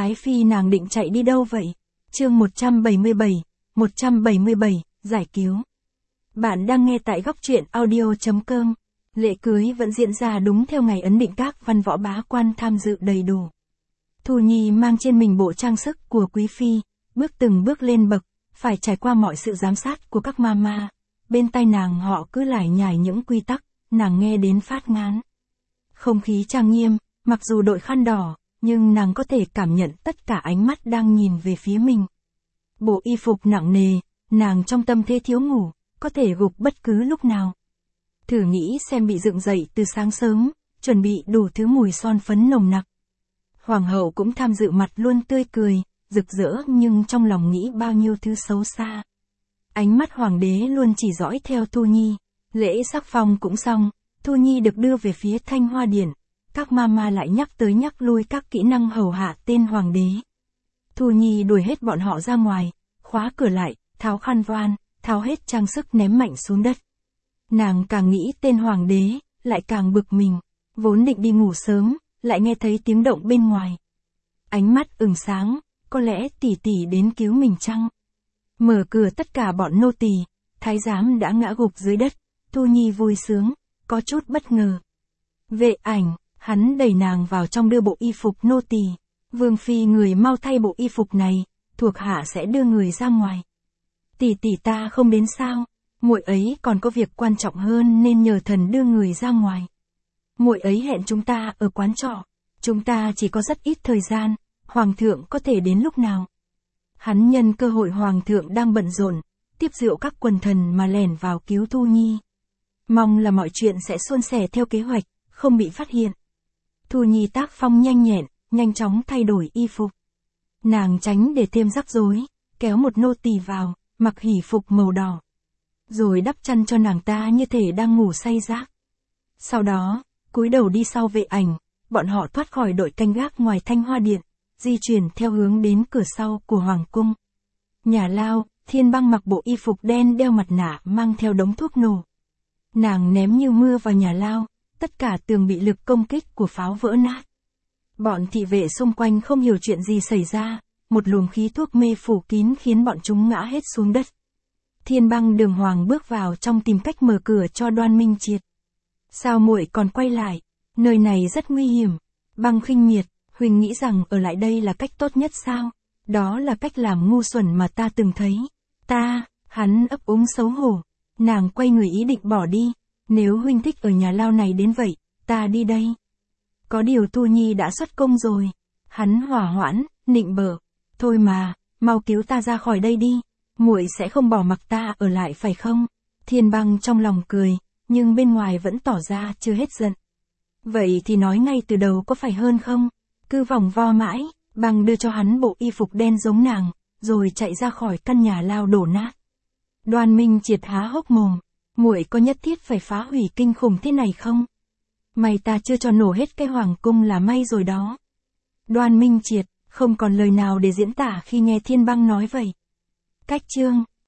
Ái Phi nàng định chạy đi đâu vậy? Chương 177, giải cứu. Bạn đang nghe tại góc truyện audio.com. Lễ cưới vẫn diễn ra đúng theo ngày ấn định, các văn võ bá quan tham dự đầy đủ. Thu Nhi mang trên mình bộ trang sức của quý phi, bước từng bước lên bậc, phải trải qua mọi sự giám sát của các mama. Bên tai nàng họ cứ lải nhải những quy tắc, nàng nghe đến phát ngán. Không khí trang nghiêm, mặc dù đội khăn đỏ, nhưng nàng có thể cảm nhận tất cả ánh mắt đang nhìn về phía mình. Bộ y phục nặng nề, nàng trong tâm thế thiếu ngủ, có thể gục bất cứ lúc nào. Thử nghĩ xem bị dựng dậy từ sáng sớm, chuẩn bị đủ thứ mùi son phấn nồng nặc. Hoàng hậu cũng tham dự, mặt luôn tươi cười, rực rỡ, nhưng trong lòng nghĩ bao nhiêu thứ xấu xa. Ánh mắt hoàng đế luôn chỉ dõi theo Thu Nhi. Lễ sắc phong cũng xong, Thu Nhi được đưa về phía Thanh Hoa Điện. Các mama lại nhắc tới nhắc lui các kỹ năng hầu hạ tên hoàng đế. Thu Nhi đuổi hết bọn họ ra ngoài, khóa cửa lại, tháo khăn voan, tháo hết trang sức ném mạnh xuống đất. Nàng càng nghĩ tên hoàng đế, lại càng bực mình. Vốn định đi ngủ sớm, lại nghe thấy tiếng động bên ngoài. Ánh mắt ửng sáng, có lẽ tỷ tỷ đến cứu mình chăng? Mở cửa, tất cả bọn nô tỳ, thái giám đã ngã gục dưới đất. Thu Nhi vui sướng, có chút bất ngờ. Vệ Ảnh, hắn đẩy nàng vào trong đưa bộ y phục nô tỳ. Vương phi, người mau thay bộ y phục này, thuộc hạ sẽ đưa người ra ngoài. Tỷ tỷ ta không đến sao? Muội ấy còn có việc quan trọng hơn nên nhờ thần đưa người ra ngoài. Muội ấy hẹn chúng ta ở quán trọ. Chúng ta chỉ có rất ít thời gian, hoàng thượng có thể đến lúc nào? Hắn nhân cơ hội hoàng thượng đang bận rộn, tiếp rượu các quần thần mà lẻn vào cứu Thu Nhi. Mong là mọi chuyện sẽ suôn sẻ theo kế hoạch, không bị phát hiện. Thu Nhi tác phong nhanh nhẹn, nhanh chóng thay đổi y phục. Nàng tránh để thêm rắc rối, kéo một nô tỳ vào, mặc hỷ phục màu đỏ. Rồi đắp chăn cho nàng ta như thể đang ngủ say giấc. Sau đó, cúi đầu đi sau Vệ Ảnh, bọn họ thoát khỏi đội canh gác ngoài Thanh Hoa Điện, di chuyển theo hướng đến cửa sau của hoàng cung. Nhà lao, Thiên Băng mặc bộ y phục đen, đeo mặt nạ, mang theo đống thuốc nổ. Nàng ném như mưa vào nhà lao, tất cả tường bị lực công kích của pháo vỡ nát. Bọn thị vệ xung quanh không hiểu chuyện gì xảy ra, một luồng khí thuốc mê phủ kín khiến bọn chúng ngã hết xuống đất. Thiên Băng đường hoàng bước vào trong tìm cách mở cửa cho Đoan Minh Triệt. Sao muội còn quay lại? Nơi này rất nguy hiểm. Băng khinh miệt, huỳnh nghĩ rằng ở lại đây là cách tốt nhất sao? Đó là cách làm ngu xuẩn mà ta từng thấy. Hắn ấp úng xấu hổ. Nàng quay người ý định bỏ đi. Nếu huynh thích ở nhà lao này đến vậy, ta đi đây. Có điều Thu Nhi đã xuất công rồi. Hắn hỏa hoãn, nịnh bợ. Thôi mà, mau cứu ta ra khỏi đây đi. Muội sẽ không bỏ mặc ta ở lại phải không? Thiên Băng trong lòng cười, nhưng bên ngoài vẫn tỏ ra chưa hết giận. Vậy thì nói ngay từ đầu có phải hơn không? Cứ vòng vo mãi, Băng đưa cho hắn bộ y phục đen giống nàng, rồi chạy ra khỏi căn nhà lao đổ nát. Đoan Minh Triệt há hốc mồm. Muội có nhất thiết phải phá hủy kinh khủng thế này không? May ta chưa cho nổ hết cái hoàng cung là may rồi đó. Đoan Minh Triệt không còn lời nào để diễn tả khi nghe Thiên Băng nói vậy. Cách chương